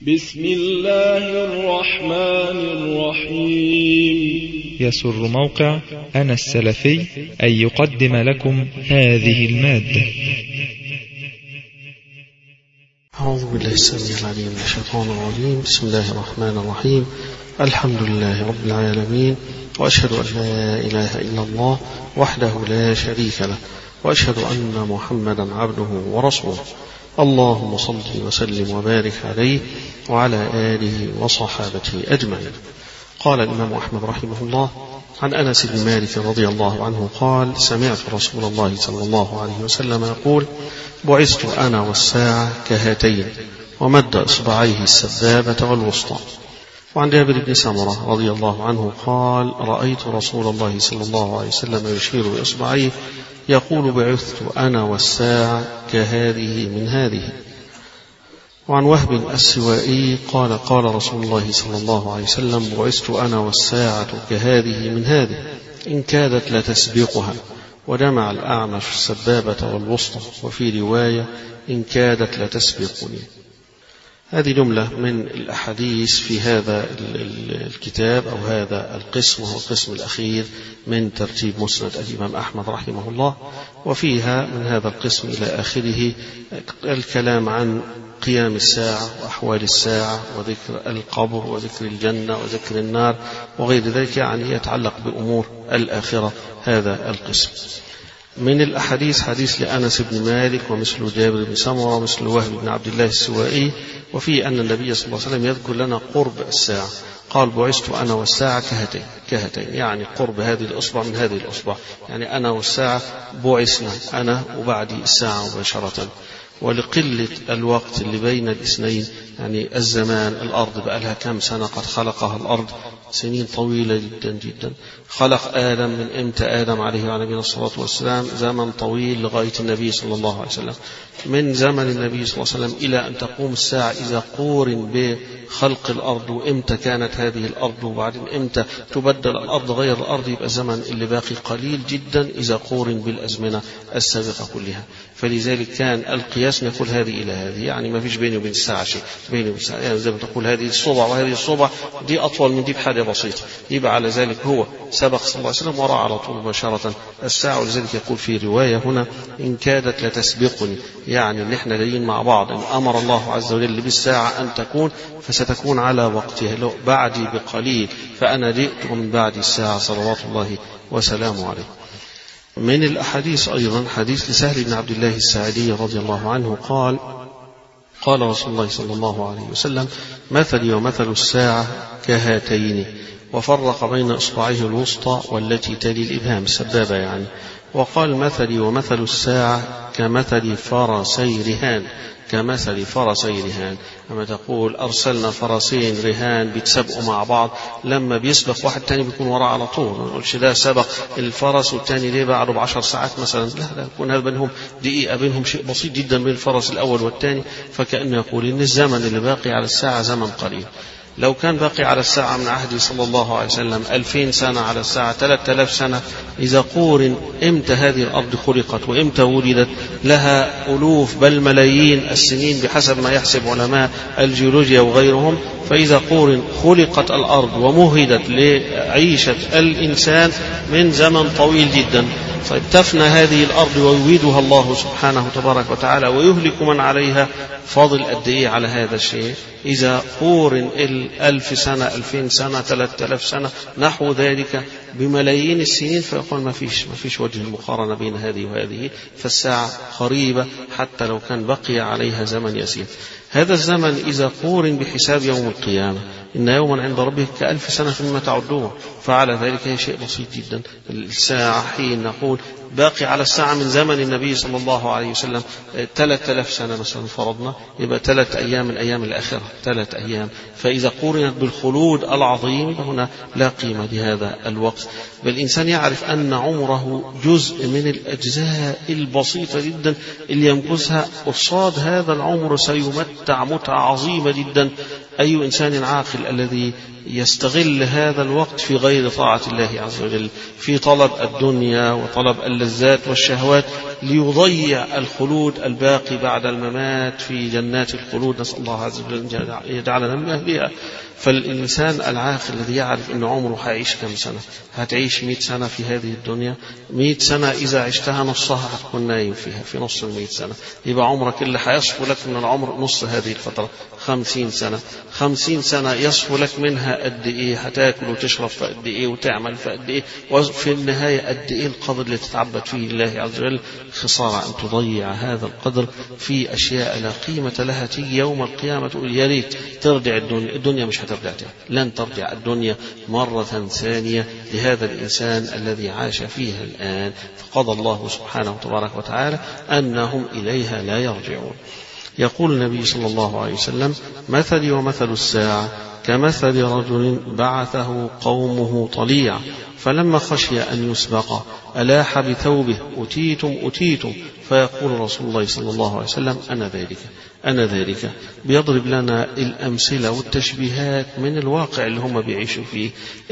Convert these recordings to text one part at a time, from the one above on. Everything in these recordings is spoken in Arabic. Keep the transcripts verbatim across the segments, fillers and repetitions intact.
بسم الله الرحمن الرحيم. يسر موقع أنا السلفي أن يقدم لكم هذه المادة. أعوذ بالله السميع العليم من الشيطان الرجيم. بسم الله الرحمن الرحيم. الحمد لله رب العالمين، وأشهد أن لا إله إلا الله وحده لا شريك له، وأشهد أن محمدا عبده ورسوله. اللهم صل وسلم وبارك عليه وعلى آله وصحابته أجمعين. قال الإمام أحمد رحمه الله عن أنس بن مالك رضي الله عنه قال: سمعت رسول الله صلى الله عليه وسلم يقول: بعثت أنا والساعة كهاتين، ومد إصبعيه السبابة والوسطى. وعن جابر بن سمرة رضي الله عنه قال: رأيت رسول الله صلى الله عليه وسلم يشير بإصبعيه يقول: بعثت أنا والساعة كهذه من هذه. وعن وهب السوائي قال: قال رسول الله صلى الله عليه وسلم: بعثت أنا والساعة كهذه من هذه، إن كادت لتسبقها. وجمع الأعمش السبابة والوسطى، وفي رواية: إن كادت لتسبقني. هذه جملة من الأحاديث في هذا الكتاب أو هذا القسم، وهو القسم الأخير من ترتيب مسند الإمام أحمد رحمه الله. وفيها من هذا القسم إلى آخره الكلام عن قيام الساعة وأحوال الساعة وذكر القبر وذكر الجنة وذكر النار وغير ذلك، يعني يتعلق بأمور الآخرة هذا القسم. من الأحاديث حديث لأنس بن مالك ومثل جابر بن سمرة ومثل وهب بن عبد الله السوائي، وفي أن النبي صلى الله عليه وسلم يذكر لنا قرب الساعة. قال: بعثت أنا والساعة كهاتين، كهاتين يعني قرب هذه الأصبع من هذه الأصبع، يعني أنا والساعة بعثنا، أنا وبعدي الساعة مباشرة. ولقلة الوقت اللي بين الاثنين، يعني الزمان، الأرض بقى لها كم سنة قد خلقها الأرض، سنين طويلة جدا جدا. خلق آدم من إمتى آدم عليه وعلى نبينا الصلاة والسلام؟ زمن طويل لغاية النبي صلى الله عليه وسلم. من زمن النبي صلى الله عليه وسلم إلى أن تقوم الساعة إذا قورن بخلق الأرض، وإمتى كانت هذه الأرض، وبعدين إمتى تبدل الأرض غير الأرض، يبقى الزمن اللي باقي قليل جدا إذا قورن بالأزمنة السابقة كلها. فلذلك كان القياس نقول هذه إلى هذه، يعني ما فيش بيني وبين الساعة شيء، بيني وبين الساعة يعني زي ما تقول هذه الصبع وهذه الصبع دي أطول من دي بحاجة بسيطة، يبقى على ذلك هو سبق صلى الله عليه وسلم وراء على طول مباشرة الساعة. ولذلك يقول في رواية هنا: إن كادت لتسبقني، يعني ان احنا جايين مع بعض، ان امر الله عز وجل بالساعة ان تكون فستكون على وقتها، لو بعدي بقليل فانا جئت ومن بعد الساعة صلوات الله وسلامه عليه. من الأحاديث أيضا حديث لسهل بن عبد الله الساعدي رضي الله عنه قال: قال رسول الله صلى الله عليه وسلم: مثلي ومثل الساعة كهاتين، وفرق بين إصبعيه الوسطى والتي تلي الإبهام السبابة يعني. وقال: مثلي ومثل الساعة كمثل فرسي رهان، كمثل فرسي رهان. لما تقول أرسلنا فرسين رهان بيتسابقوا مع بعض، لما بيسبق واحد تاني بيكون وراء على طول، ما نقولش ده سبق الفرس والتاني ليه بعده بعشر ساعات مثلا، لا لا، يكون هذا بينهم دقيقة، بينهم شيء بسيط جدا بين الفرس الأول والتاني. فكأنه يقول إن الزمن اللي باقي على الساعة زمن قليل. لو كان باقي على الساعة من عهد صلى الله عليه وسلم ألفين سنة على الساعة ثلاثة آلاف سنة، إذا قورن إمتى هذه الأرض خلقت وإمتى ولدت، لها ألوف بل ملايين السنين بحسب ما يحسب علماء الجيولوجيا وغيرهم. فإذا قورن خلقت الأرض ومهدت لعيشة الإنسان من زمن طويل جدا، طيب تفنى هذه الأرض ويويدها الله سبحانه تبارك وتعالى ويهلك من عليها، فاضل قد إيه على هذا الشيء؟ إذا قورن الألف سنة ألفين سنة ثلاثة آلاف سنة نحو ذلك بملايين السنين، فيقول ما فيش ما فيش وجه المقارنة بين هذه وهذه، فالساعة قريبة حتى لو كان بقي عليها زمن يسير. هذا الزمن إذا قورن بحساب يوم القيامة، إن يوما عند ربك كألف سنة مما تعدون، فعلى ذلك هي شيء بسيط جدا. الساعة حين نقول باقي على الساعة من زمن النبي صلى الله عليه وسلم ثلاثة آلاف سنة مثلا فرضنا، يبقى ثلاث أيام من أيام الآخرة، ثلاث أيام. فإذا قورنت بالخلود العظيم هنا لا قيمة لهذا الوقت. بل الإنسان يعرف أن عمره جزء من الأجزاء البسيطة جدا اللي يمكثها، قصاد هذا العمر سيمتع متعة عظيمة جدا. أي إنسان عاقل الذي يستغل هذا الوقت في غير طاعة الله عز وجل، في طلب الدنيا وطلب اللذات والشهوات، ليضيع الخلود الباقي بعد الممات في جنات الخلود، نسأل الله عز وجل أن يجعلنا من أهلها. فالإنسان العاقل الذي يعرف أن عمره هيعيش كم سنة، هتعيش مئة سنة في هذه الدنيا، مئة سنة إذا عشتها نصها هتكون نايم فيها في نص المئة سنة، يبقى عمرك اللي هيصفو لك من العمر نص هذه الفترة خمسين سنة. خمسين سنة يصفو لك منها قد إيه؟ هتاكل وتشرب في قد إيه وتعمل في قد إيه، وفي النهاية قد إيه القدر اللي تتعبد فيه الله عز وجل. خسارة أن تضيع هذا القدر في أشياء لا قيمة لها. تيجي يوم القيامة تقول يا ريت ترجع الدنيا، الدنيا مش هترجع تاني، لن ترجع الدنيا مرة ثانية لهذا الإنسان الذي عاش فيها الآن. فقضى الله سبحانه وتبارك وتعالى أنهم إليها لا يرجعون. يقول النبي صلى الله عليه وسلم: مثلي ومثل الساعة كمثل رجل بعثه قومه طليعا فلما خشي أن يسبق ألاح بثوبه أتيتم أتيتم، فيقول رسول الله صلى الله عليه وسلم: أنا ذلك أنا ذلك، بيضرب لنا الأمثلة والتشبيهات من الواقع اللي هم بيعيشوا فيه،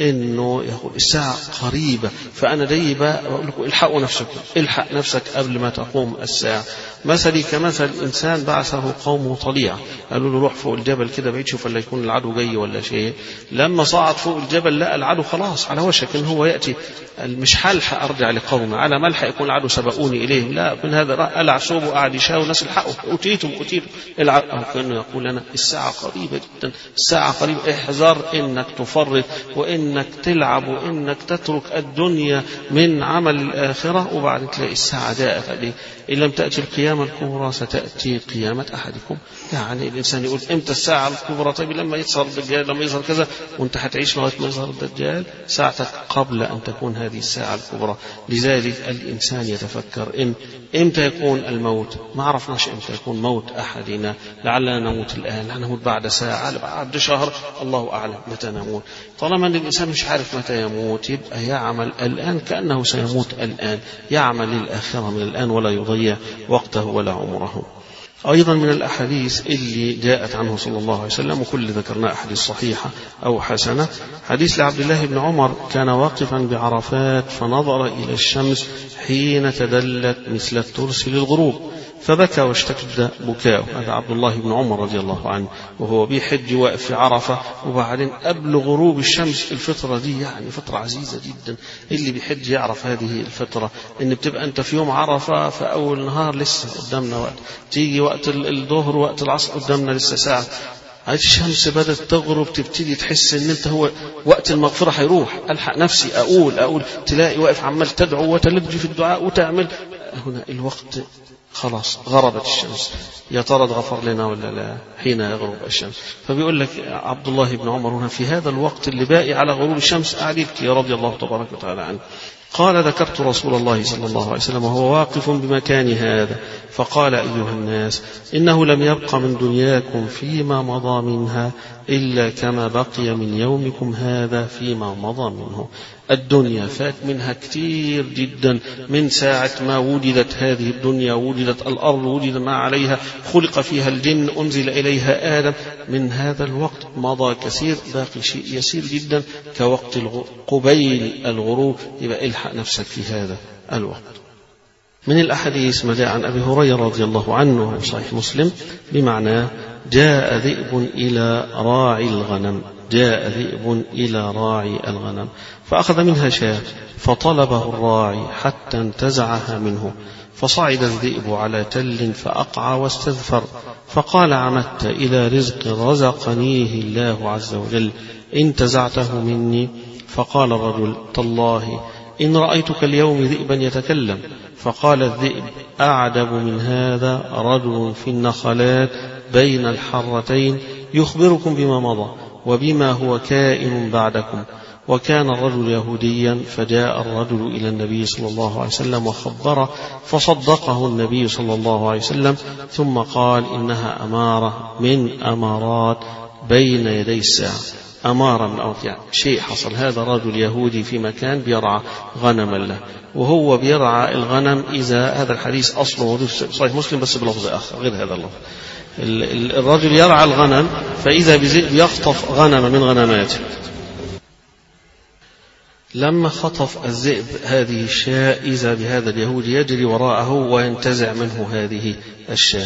إنه يقول الساعة قريبة. فأنا دايما بقول لكم الحقوا نفسكم، الحق نفسك قبل ما تقوم الساعة. مثلي كمثل إنسان بعثه قومه طليعا، قالوا له روح فوق الجبل كده بعيد شوف اللي يكون العدو جاي ولا شيء. لما صعد فوق الجبل لقى العدو خلاص على وشك إن هو يأتي، مش هلحق أرجع لقومه، على ملحق يكون العدو سبقوني إليهم، لا، من هذا قلع ثوبه وقعد يشاور الناس الحقوا أتيتم أتيتم. أو كأنه يقول لنا الساعة قريبة جدا، الساعة قريبة، احذر إنك تفرط وإنك تلعب وإنك تترك الدنيا من عمل الآخرة، وبعد تلاقي الساعة جاءت عليه. إن لم تأتي القيامة الكبرى ستأتي قيامة أحدكم. يعني الإنسان يقول إمتى الساعة الكبرى؟ طيب لما يظهر الدجال، لما يظهر كذا، وأنت هتعيش لغاية ما يظهر الدجال. ساعتك قبل أن تكون هذه الساعة الكبرى. لذلك الإنسان يتفكر إن إمتى يكون الموت. ما عرفناش إمتى يكون موت أحدنا، لعلنا نموت الآن، لعلنا نموت بعد ساعة، بعد شهر، الله أعلم متى نموت. طالما أن الإنسان مش عارف متى يموت يبقى يعمل الآن كأنه سيموت الآن، يعمل للآخرة من الآن ولا يضيع وقته ولا عمره. أيضا من الأحاديث اللي جاءت عنه صلى الله عليه وسلم، وكل ذكرنا أحاديث صحيحة أو حسنة، حديث لعبد الله بن عمر كان واقفا بعرفات فنظر إلى الشمس حين تدلت مثل الترس للغروب فبكى واشتد بكاء. هذا عبد الله بن عمر رضي الله عنه وهو بيحج واقف في عرفة، وبعدين قبل غروب الشمس. الفترة دي يعني فترة عزيزة جدا، اللي بيحج يعرف هذه الفترة، ان بتبقى انت في يوم عرفة في اول نهار لسه قدامنا وقت، تيجي وقت الظهر وقت العصر قدامنا لسه ساعة، الشمس بدأت تغرب، تبتدي تحس ان انت هو وقت المغفرة هيروح، الحق نفسي اقول اقول تلاقي واقف عمال تدعو وتلج في الدعاء وتعمل. هنا الوقت خلاص غربت الشمس، يا ترى غفر لنا ولا لا حين يغرب الشمس. فبيقول لك عبد الله بن عمر هنا في هذا الوقت اللي باقي على غروب الشمس قاعد يبكي رضي الله تبارك وتعالى عنه. قال: ذكرت رسول الله صلى الله عليه وسلم وهو واقف بمكان هذا فقال: أيها الناس، إنه لم يبق من دنياكم فيما مضى منها إلا كما بقي من يومكم هذا فيما مضى منه. الدنيا فات منها كثير جدا، من ساعة ما وجدت هذه الدنيا، وجدت الأرض، وجد ما عليها، خلق فيها الجن، أنزل إليها آدم، من هذا الوقت مضى كثير، باقي شيء يسير جدا كوقت قبيل الغروب. يبقى الحق نفسك في هذا الوقت. من الأحاديث ما جاء عن أبي هريرة رضي الله عنه صحيح مسلم بمعنى: جاء ذئب إلى راعي الغنم جاء ذئب إلى راعي الغنم فأخذ منها شاة فطلبه الراعي حتى انتزعها منه، فصعد الذئب على تل فأقع واستذفر، فقال: عمدت إلى رزق رزقنيه الله عز وجل انتزعته مني؟ فقال الرجل: تالله إن رأيتك اليوم ذئبا يتكلم. فقال الذئب: أعدب من هذا رجل في النخلات بين الحرتين يخبركم بما مضى وبما هو كائن بعدكم. وكان الرجل يهوديا، فجاء الرجل إلى النبي صلى الله عليه وسلم وخبره، فصدقه النبي صلى الله عليه وسلم، ثم قال: إنها أمارة من أمارات بين يدي الساعة. أمارة من أمارات يعني شيء حصل. هذا رجل يهودي في مكان بيرعى غنما له، وهو بيرعى الغنم. إذا هذا الحديث أصله موجود في صحيح مسلم بس بلفظ آخر غير هذا اللفظ. الرجل يرعى الغنم، فإذا بذئب يخطف غنم من غنماته، لما خطف الذئب هذه الشاة إذا بهذا اليهودي يجري وراءه وينتزع منه هذه الشاة.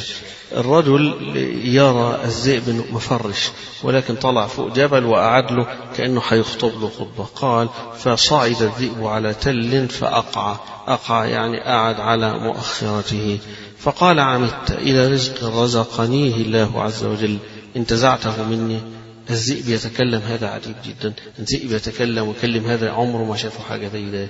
الرجل يرى الذئب مفرش ولكن طلع فوق جبل وأعد له كأنه حيخطب له خطبة. قال فصعد الذئب على تل فأقع، أقع يعني قعد على مؤخرته. فقال عمدت إلى رزق رزقنيه الله عز وجل انتزعته مني. الذئب يتكلم، هذا عجيب جدا، الذئب يتكلم ويكلم، هذا عمره ما شافه حاجة زي ده.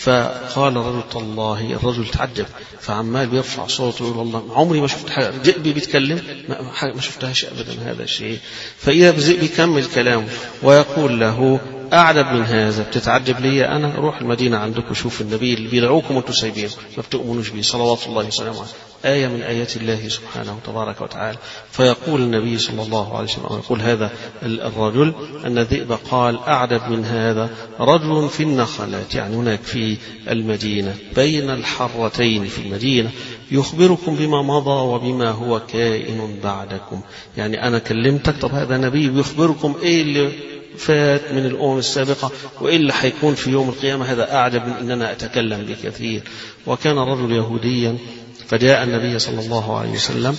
فقال الرجل الله، الرجل تعجب فعمال بيرفع صوته يقول الله عمري ما شفت حاجة ذئب بيتكلم، ما, ما شفتهاش أبدا هذا الشيء. فإذا الذئب يكمل كلامه ويقول له أعجب من هذا، بتتعجب لي أنا؟ روح المدينة عندكم شوف النبي اللي بيدعوكم وانتم سايبينه ما بتؤمنوش به صلوات الله وسلامه عليه، آية من آيات الله سبحانه تبارك وتعالى. فيقول النبي صلى الله عليه وسلم، يقول هذا الرجل أن الذئب قال أعجب من هذا رجل في النخلات، يعني هناك في المدينة بين الحرتين في المدينة، يخبركم بما مضى وبما هو كائن بعدكم. يعني أنا كلمتك، طب هذا نبي بيخبركم إيه اللي فات من الأمم السابقة وإيه اللي حيكون في يوم القيامة، هذا أعجب من أن أنا أتكلم بكثير. وكان رجل يهوديا فجاء النبي صلى الله عليه وسلم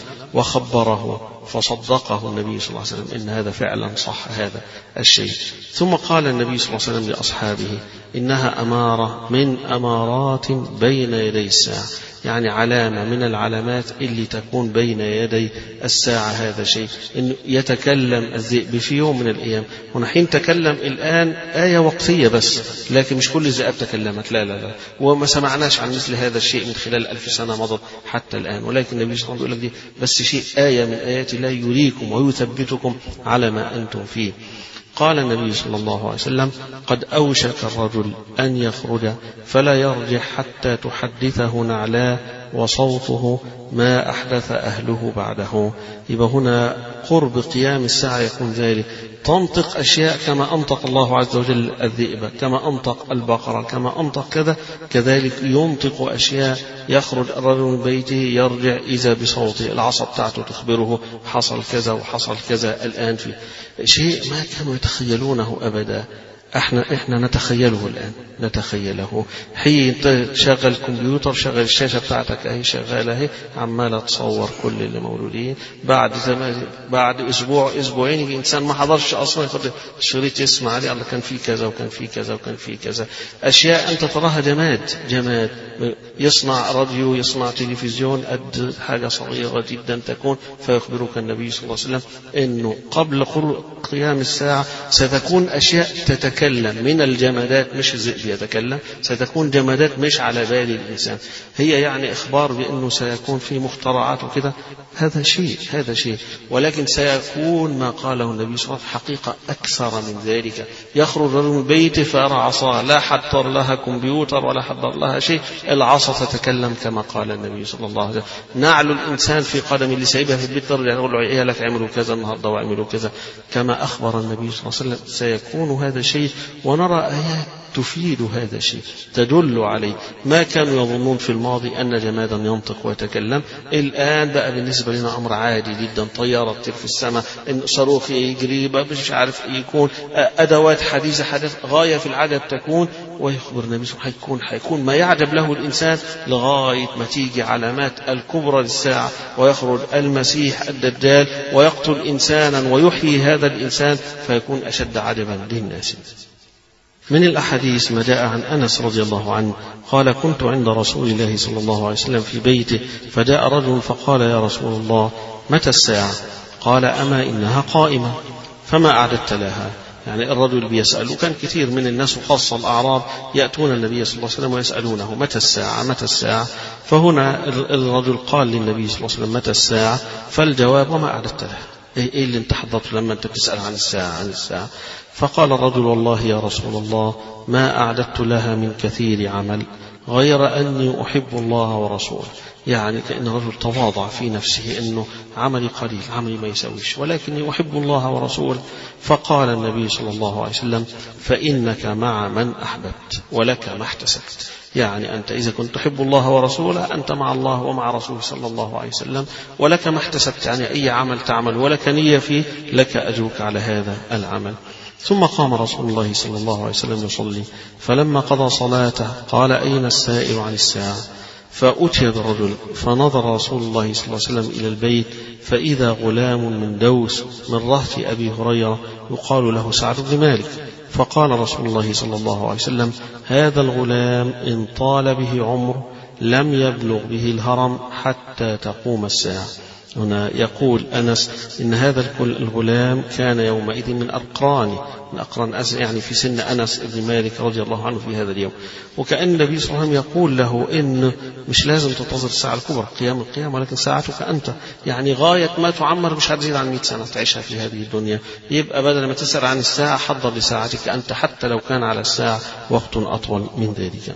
وخبره فصدقه النبي صلى الله عليه وسلم إن هذا فعلا صح هذا الشيء. ثم قال النبي صلى الله عليه وسلم لأصحابه إنها أمارة من أمارات بين يدي الساعة، يعني علامة من العلامات اللي تكون بين يدي الساعة. هذا شيء إنه يتكلم الذئب في يوم من الأيام. ونحين تكلم الآن آية وقتية بس، لكن مش كل الذئاب تكلمت، لا لا لا، وما سمعناش عن مثل هذا الشيء من خلال ألف سنة مضت حتى الآن. ولكن النبي صلى الله عليه وسلم يقول لك دي بس شيء آية من آيات الله يريكم ويثبتكم على ما أنتم فيه. قال النبي صلى الله عليه وسلم قد أوشك الرجل أن يخرج فلا يرجع حتى تحدثه نعلاه وصوته ما أحدث أهله بعده. يبقى هنا قرب قيام الساعة يكون ذلك، تنطق أشياء كما أنطق الله عز وجل الذئب، كما أنطق البقرة، كما أنطق كذا، كذلك ينطق أشياء. يخرج الرجل من بيته يرجع إذا بصوته، العصا بتاعته تخبره حصل كذا وحصل كذا الآن، في شيء ما كانوا يتخيلونه أبدا. احنا احنا نتخيله الآن، نتخيله. حين تشغل كمبيوتر، شغل الشاشة بتاعتك اهي شغالة اهي، عمالة تصور كل اللي مولودين. بعد زمان، بعد اسبوع اسبوعين يجي انسان ما حضرش اصلا ياخد الشريط يسمع عليه، الله كان في كذا وكان في كذا وكان في كذا. اشياء انت تراها جماد جماد، يصنع راديو، يصنع تلفزيون، قد حاجة صغيرة جدا تكون. فيخبرك النبي صلى الله عليه وسلم انه قبل قيام الساعة ستكون اشياء تتكلم من الجمادات، مش الذئب يتكلم، ستكون جمادات مش على بال الإنسان. هي يعني إخبار بأنه سيكون في مخترعات وكذا، هذا شيء هذا شيء ولكن سيكون ما قاله النبي صلى الله عليه وسلم حقيقة أكثر من ذلك. يخرج من بيته فيرى عصا، لا حضر لها كمبيوتر ولا حضر لها شيء، العصا تتكلم كما قال النبي صلى الله عليه وسلم. نعل الإنسان في قدم اللي سايبها في البيت ترجع يقول له إيه لك عملوا كذا النهارده وعملوا كذا، كما أخبر النبي صلى الله عليه وسلم سيكون هذا الشيء. ونرى آيات تفيد هذا الشيء، تدل عليه. ما كانوا يظنون في الماضي أن جمادا ينطق ويتكلم، الآن بقى بالنسبة لنا أمر عادي جدا. طيارة تطير في السماء، صاروخ يجري، مش عارف يكون، أدوات حديثة حدث غاية في العجب تكون. ويخبر النبي صلى الله عليه وسلم حيكون حيكون ما يعجب له الإنسان لغاية ما تيجي علامات الكبرى للساعة، ويخرج المسيح الدجال ويقتل إنسانا ويحيي هذا الإنسان، فيكون أشد عجبا للناس. من الأحاديث ما جاء عن أنس رضي الله عنه قال كنت عند رسول الله صلى الله عليه وسلم في بيته، فجاء رجل فقال يا رسول الله متى الساعة؟ قال أما إنها قائمة فما أعددت لها. يعني الرجل بيسأل، وكان كثير من الناس وخاصة الأعراب يأتون النبي صلى الله عليه وسلم ويسألونه متى الساعة متى الساعة. فهنا الرجل قال للنبي صلى الله عليه وسلم متى الساعة؟ فالجواب وما أعددت لها، إيه اللي انت حضرته لما انت بتسأل عن الساعة عن الساعة؟ فقال الرجل والله يا رسول الله ما أعددت لها من كثير عمل غير أني أحب الله ورسوله. يعني كأن الرجل تواضع في نفسه أنه عملي قليل، عملي ما يسويش، ولكني أحب الله ورسوله. فقال النبي صلى الله عليه وسلم فإنك مع من أحببت ولك ما احتسبت. يعني أنت إذا كنت تحب الله ورسوله أنت مع الله ومع رسوله صلى الله عليه وسلم، ولك ما احتسبت، يعني أي عمل تعمل ولك نية فيه لك أجرك على هذا العمل. ثم قام رسول الله صلى الله عليه وسلم يصلي، فلما قضى صلاته قال: أين السائل عن الساعة؟ فأتي برجل، فنظر رسول الله صلى الله عليه وسلم إلى البيت فإذا غلام من دوس من رهط أبي هريرة يقال له سعد بن مالك، فقال رسول الله صلى الله عليه وسلم: هذا الغلام إن طال به عمره لم يبلغ به الهرم حتى تقوم الساعة. هنا يقول أنس إن هذا الغلام كان يومئذ من أقرانه، من أقران أنس يعني في سن أنس بن مالك رضي الله عنه في هذا اليوم. وكأن النبي صلى الله عليه وسلم يقول له إن مش لازم تنتظر الساعة الكبرى قيام القيامة، ولكن ساعتك أنت، يعني غاية ما تعمر مش هتزيد عن مئة سنة تعيشها في هذه الدنيا، يبقى بدل ما تسأل عن الساعة حضر لساعتك أنت حتى لو كان على الساعة وقت أطول من ذلك.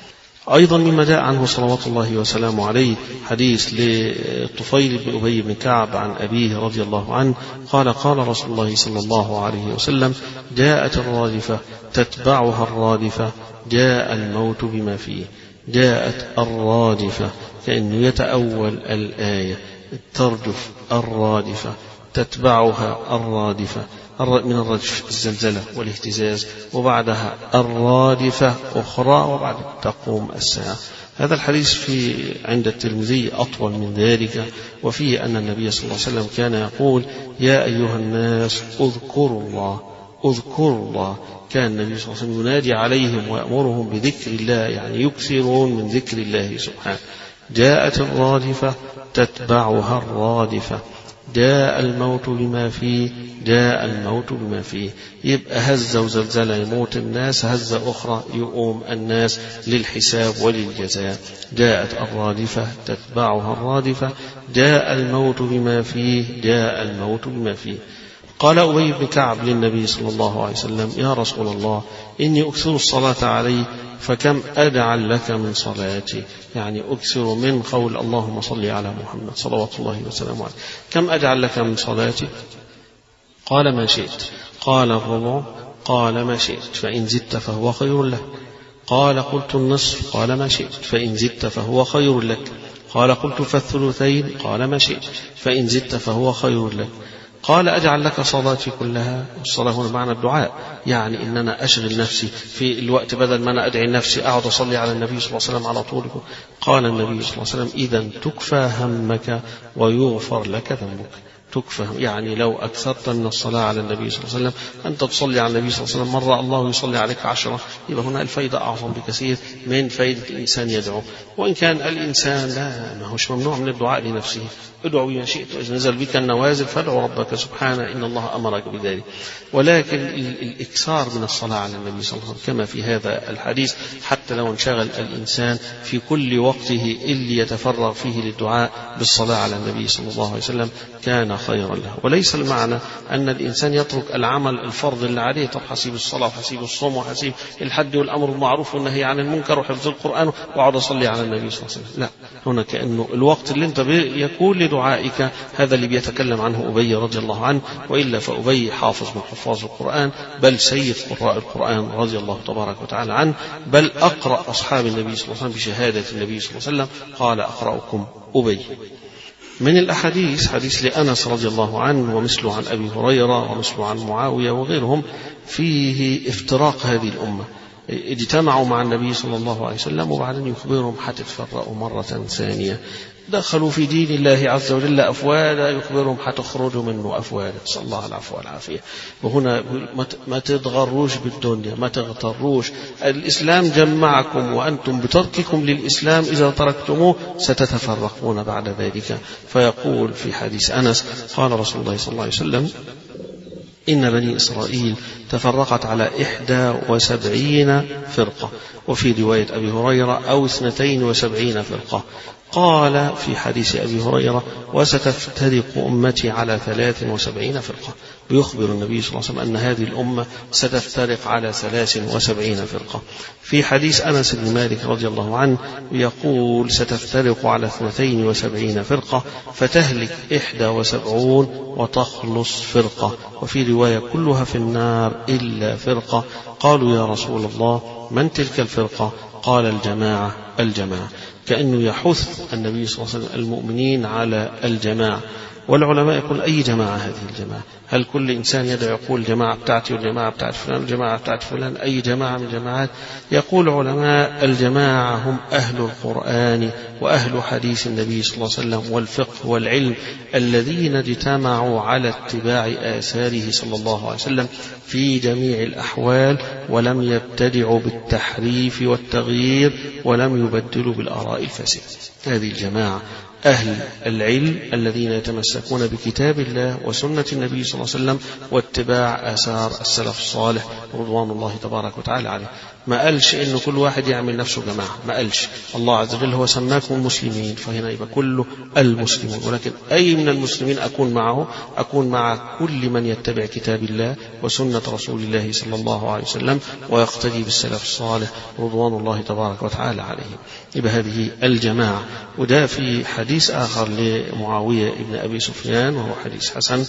أيضا مما جاء عنه صلوات الله وسلامه عليه حديث لطفيل بن أبي بن كعب عن أبيه رضي الله عنه قال: قال رسول الله صلى الله عليه وسلم: جاءت الرادفة تتبعها الرادفة، جاء الموت بما فيه. جاءت الرادفة كأنه يتأول الآية، ترجف الرادفة تتبعها الرادفة، من الرجف الزلزلة والاهتزاز، وبعدها الرادفة أخرى، وبعد تقوم الساعة. هذا الحديث في عند الترمذي أطول من ذلك، وفيه أن النبي صلى الله عليه وسلم كان يقول: يا أيها الناس اذكروا الله اذكروا الله. كان النبي صلى الله عليه وسلم ينادي عليهم ويأمرهم بذكر الله، يعني يكثرون من ذكر الله سبحانه. جاءت الرادفة تتبعها الرادفة، جاء الموت بما فيه، جاء الموت بما فيه. يبقى هزة وزلزلة يموت الناس، هزة أخرى يقوم الناس للحساب وللجزاء. جاءت الرادفة تتبعها الرادفة، جاء الموت بما فيه، جاء الموت بما فيه. قال أبي بن كعب للنبي صلى الله عليه وسلم: يا رسول الله، إني أكثر الصلاة عليه، فكم أجعل لك من صلاتي؟ يعني أكثر من قول اللهم صل على محمد صلوات الله وسلامه عليه، كم أجعل لك من صلاتي؟ قال: ما شئت. قال: الربع. قال: ما شئت، فإن زدت فهو خير لك. قال: قلت النصف. قال: ما شئت، فإن زدت فهو خير لك. قال: قلت فالثلثين. قال: ما شئت، فإن زدت فهو خير لك. قال: أجعل لك صلاتي كلها. الصلاة هنا معنى الدعاء، يعني إن أنا أشغل نفسي في الوقت، بدل ما أنا أدعي نفسي أقعد أصلي على النبي صلى الله عليه وسلم على طول. قال النبي صلى الله عليه وسلم: إذن تكفى همك ويغفر لك ذنبك. تكفى يعني لو أكثرت من الصلاة على النبي صلى الله عليه وسلم، أنت تصلي على النبي صلى الله عليه وسلم مرة الله يصلي عليك عشرة، يبقى هنا الفايدة أعظم بكثير من فايدة الإنسان يدعو. وإن كان الإنسان لا ما هوش ممنوع من الدعاء لنفسه، ادعو بما شئت، وإذا نزل بك النوازل فادعو ربك سبحانه إن الله أمرك بذلك. ولكن الإكثار من الصلاة على النبي صلى الله عليه وسلم كما في هذا الحديث، حتى لو انشغل الإنسان في كل وقته اللي يتفرغ فيه للدعاء بالصلاة على النبي صلى الله عليه وسلم كان خيرا له. وليس المعنى أن الإنسان يترك العمل الفرض اللي عليه، طب حسيب الصلاة وحسيب الصوم وحسيب الحج والأمر بالمعروف والنهي عن المنكر وحفظ القرآن وأقعد أصلي على النبي صلى الله عليه وسلم. لا، هنا كأنه الوقت اللي أنت يكون لدعائك هذا اللي بيتكلم عنه أبي رضي الله عنه، وإلا فأبي حافظ من حفاظ القرآن، بل سيد قراء القرآن رضي الله تبارك وتعالى عنه، بل أقرأ أصحاب النبي صلى الله عليه وسلم بشهادة النبي صلى الله عليه وسلم، قال: أقرأكم أبي. من الأحاديث حديث لأنس رضي الله عنه، ومثله عن أبي هريرة، ومثله عن معاوية وغيرهم، فيه افتراق هذه الأمة. اجتمعوا مع النبي صلى الله عليه وسلم وبعدين يخبرهم حتتفرقوا مرة ثانية. دخلوا في دين الله عز وجل أفواجا، يخبرهم حتخرجوا منه أفواجا، صلى الله العفو والعافية. وهنا ما تتغروش بالدنيا، ما تغتروش. الإسلام جمعكم، وأنتم بترككم للإسلام إذا تركتموه ستتفرقون بعد ذلك. فيقول في حديث أنس قال رسول الله صلى الله عليه وسلم: إن بني إسرائيل تفرقت على إحدى وسبعين فرقة، وفي رواية أبي هريرة أو اثنتين وسبعين فرقة. قال في حديث أبي هريرة: وستفترق أمتي على ثلاث وسبعين فرقة. بيخبر النبي صلى الله عليه وسلم أن هذه الأمة ستفترق على ثلاث وسبعين فرقة. في حديث أنس بن مالك رضي الله عنه يقول: ستفترق على اثنتين وسبعين فرقة، فتهلك إحدى وسبعون وتخلص فرقة. وفي رواية: كلها في النار إلا فرقة. قالوا: يا رسول الله، من تلك الفرقة؟ قال: الجماعة الجماعة. كأنه يحث النبي صلى الله عليه وسلم المؤمنين على الجماعة. والعلماء يقول أي جماعة هذه الجماعة؟ هل كل إنسان يدعو يقول الجماعة بتاعتي والجماعة بتاعت فلان والجماعة بتاعت فلان؟ أي جماعة من جماعات؟ يقول علماء الجماعة هم أهل القرآن وأهل حديث النبي صلى الله عليه وسلم والفقه والعلم الذين اجتمعوا على اتباع آثاره صلى الله عليه وسلم في جميع الأحوال ولم يبتدعوا بالتحريف والتغيير ولم يبدلوا بالآراء الفاسدة. هذه الجماعة أهل العلم الذين يتمسكون بكتاب الله وسنة النبي صلى الله عليه وسلم واتباع آثار السلف الصالح رضوان الله تبارك وتعالى عليه. ما قالش إنه كل واحد يعمل نفسه جماعة، ما قالش. الله عز وجل هو سماكم المسلمين، فهنا يبقى كله المسلمون، ولكن أي من المسلمين أكون معه؟ أكون مع كل من يتبع كتاب الله وسنة رسول الله صلى الله عليه وسلم ويقتدي بالسلف الصالح رضوان الله تبارك وتعالى عليهم. يبقى هذه الجماعة. وده في حديث آخر لمعاوية ابن أبي سفيان وهو حديث حسن،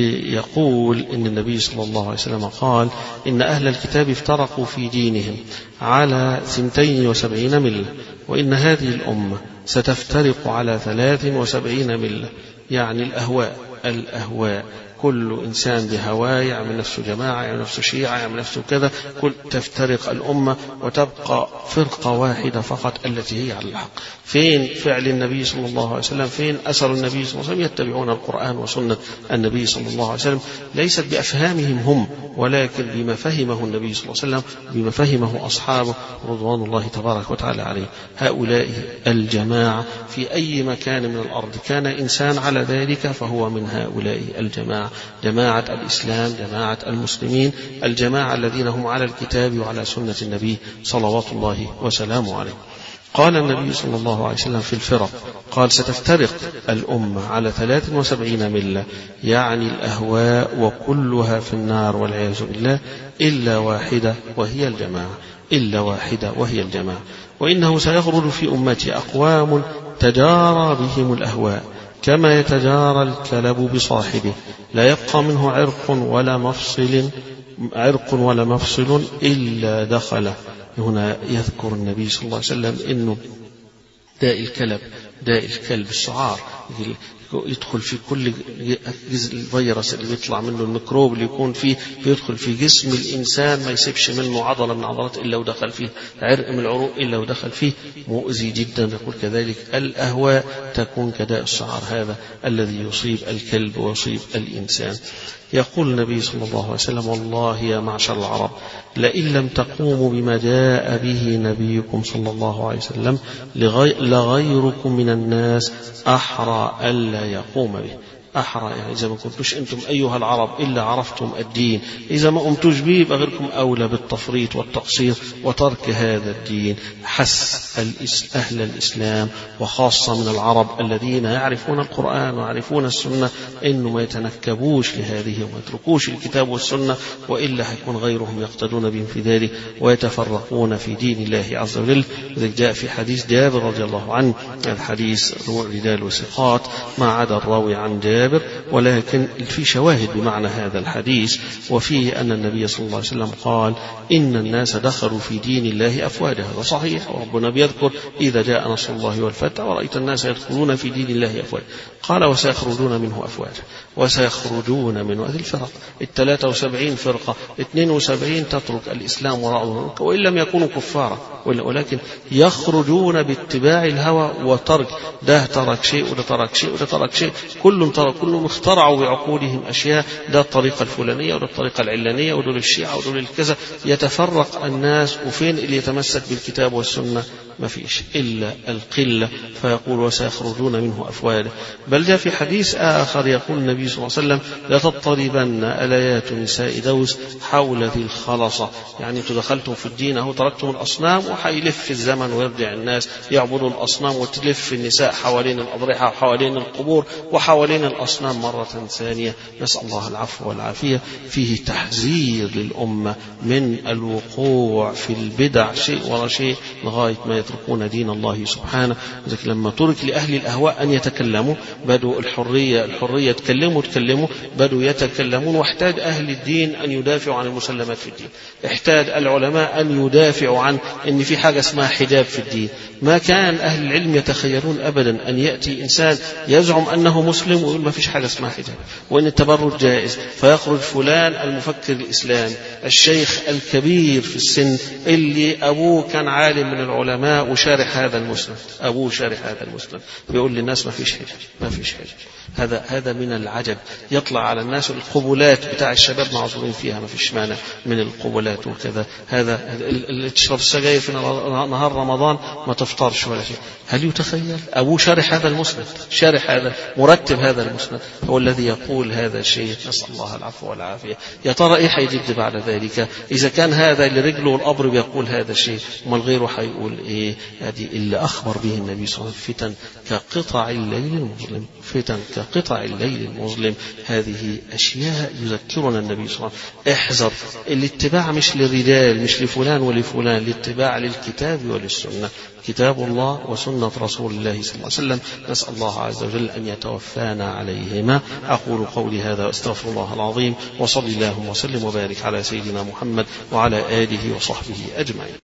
يقول إن النبي صلى الله عليه وسلم قال إن أهل الكتاب افترقوا في دينهم على ثنتين وسبعين ملة، وإن هذه الأمة ستفترق على ثلاث وسبعين ملة. يعني الأهواء الأهواء كل إنسان بهواه يعمل نفسه جماعة، يعمل نفسه شيعة، يعمل نفسه كذا، كل تفترق الأمة وتبقى فرقة واحدة فقط التي هي على الحق. فين فعل النبي صلى الله عليه وسلم؟ فين أثر النبي صلى الله عليه وسلم؟ يتبعون القرآن وسنة النبي صلى الله عليه وسلم، ليست بأفهامهم هم ولكن بما فهمه النبي صلى الله عليه وسلم، بما فهمه أصحابه رضوان الله تبارك وتعالى عليه. هؤلاء الجماعة في أي مكان من الأرض كان إنسان على ذلك فهو من هؤلاء الجماعة، جماعة الإسلام، جماعة المسلمين، الجماعة الذين هم على الكتاب وعلى سنة النبي صلوات الله وسلامه عليه. قال النبي صلى الله عليه وسلم في الفرق، قال ستفترق الأمة على ثلاث وسبعين ملة، يعني الأهواء وكلها في النار والعياذ بالله إلا واحدة وهي الجماعة، إلا واحدة وهي الجماعة. وإنه سيخرج في أمتي أقوام تجارى بهم الأهواء كما يتجارى الكلب بصاحبه، لا يبقى منه عرق ولا مفصل عرق ولا مفصل إلا دخله. هنا يذكر النبي صلى الله عليه وسلم إنه داء الكلب، داء الكلب السعار، يدخل في كل الفيروس اللي بيطلع منه، الميكروب اللي يكون فيه بيدخل في جسم الإنسان، ما يسيبش منه عضلة من عضلات إلا ودخل فيه، عرق من العروق إلا ودخل فيه، مؤذي جدا. يقول كذلك الأهواء تكون كداء السعار هذا الذي يصيب الكلب ويصيب الإنسان. يقول النبي صلى الله عليه وسلم والله يا معشر العرب لئن لم تقوموا بما جاء به نبيكم صلى الله عليه وسلم لغيركم من الناس أحرى ألا يقوم به. أحرى يعني إذا ما كنتوش أنتم أيها العرب إلا عرفتم الدين، إذا ما قمتوش به يبقى غيركم أولى بالتفريط والتقصير وترك هذا الدين. حث أهل الإسلام وخاصة من العرب الذين يعرفون القرآن ويعرفون السنة إنه ما يتنكبوش لهذه وما يتركوش الكتاب والسنة، وإلا هيكون غيرهم يقتدون بهم في ذلك ويتفرقون في دين الله عز وجل. وذلك جاء في حديث جابر رضي الله عنه، الحديث رجال وثقات ما عدا الراوي عن جابر، ولكن في شواهد بمعنى هذا الحديث، وفيه أن النبي صلى الله عليه وسلم قال إن الناس دخلوا في دين الله أفواجا. هذا صحيح، وربنا بيذكر إذا جاء نصر الله والفتح ورأيت الناس يدخلون في دين الله أفواجا. قال وسيخرجون منه أفواجا، وسيخرجون منه. هذه الفرق الثلاثة وسبعين فرقة، اثنين وسبعين تترك الإسلام وراءه وإن لم يكونوا كفارا، ولكن يخرجون باتباع الهوى وترك، ده ترك شيء وده ترك شيء وده ترك شيء، كلهم ترك، كلهم اخترعوا بعقولهم أشياء، ده الطريقة الفلانية وده الطريقة العلانية ودول الشيعة ودول الكذا. يتفرق الناس، وفين اللي يتمسك بالكتاب والسنة؟ ما فيش إلا القلة. فيقول وسيخرجون منه أفواجا. بل جاء في حديث آخر يقول النبي صلى الله عليه وسلم لتضطربن آليات نساء دوس حول ذي الخلصة، يعني انتوا دخلتم في الدين اهو تركتم الأصنام، وحيلف الزمن ويرجع الناس يعبدوا الأصنام، وتلف النساء حوالين الأضرحة وحوالين القبور وحوالين الأصنام مرة ثانية. نسأل الله العفو والعافية. فيه تحذير للأمة من الوقوع في البدع شيء ولا شيء لغاية ما يتركون دين الله سبحانه. لذلك لما ترك لأهل الأهواء أن يتكلموا بدوا الحرية الحرية تكلموا تكلموا بدوا يتكلمون، واحتاج أهل الدين أن يدافعوا عن المسلمات في الدين، احتاج العلماء أن يدافعوا عن أن في حاجة اسمها حجاب في الدين. ما كان أهل العلم يتخيلون أبدا أن يأتي إنسان يزعم أنه مسلم ويقول ما فيش حاجة اسمها حجاب، وإن التبرج جائز، فيخرج فلان المفكر الإسلامي الشيخ الكبير في السن اللي أبوه كان عالم من العلماء وشارح هذا المسند، أبوه شارح هذا المسند، بيقول للناس ما فيش حجاب ما فيش حجاب. هذا هذا من العجب. يطلع على الناس القبلات بتاع الشباب معذورين فيها، ما فيش مانع من القبلات وكذا. هذا اللي تشرب السجاير في نهار رمضان ما تفطرش ولا شيء. هل يتخيل أبوه شارح هذا المسند، شارح هذا مرتب هذا المسند، هو الذي يقول هذا الشيء؟ نسأل الله العفو والعافية. يا ترى إيه هيجد بعد ذلك؟ إذا كان هذا اللي رجله القبر بيقول هذا الشيء، امال غيره هيقول إيه؟ هذه اللي أخبر به النبي صلى الله عليه وسلم، فتن كقطع الليل المظلم، فتن كقطع الليل المظلم. هذه أشياء يذكرنا النبي صلى الله عليه وسلم. احذر الاتباع مش للرجال، مش لفلان ولفلان، الاتباع للكتاب وللسنة، كتاب الله وسنة رسول الله صلى الله عليه وسلم. نسأل الله عز وجل أن يتوفانا عليهما. أقول قولي هذا واستغفر الله العظيم، وصلي اللهم وسلم وبارك على سيدنا محمد وعلى آله وصحبه أجمعين.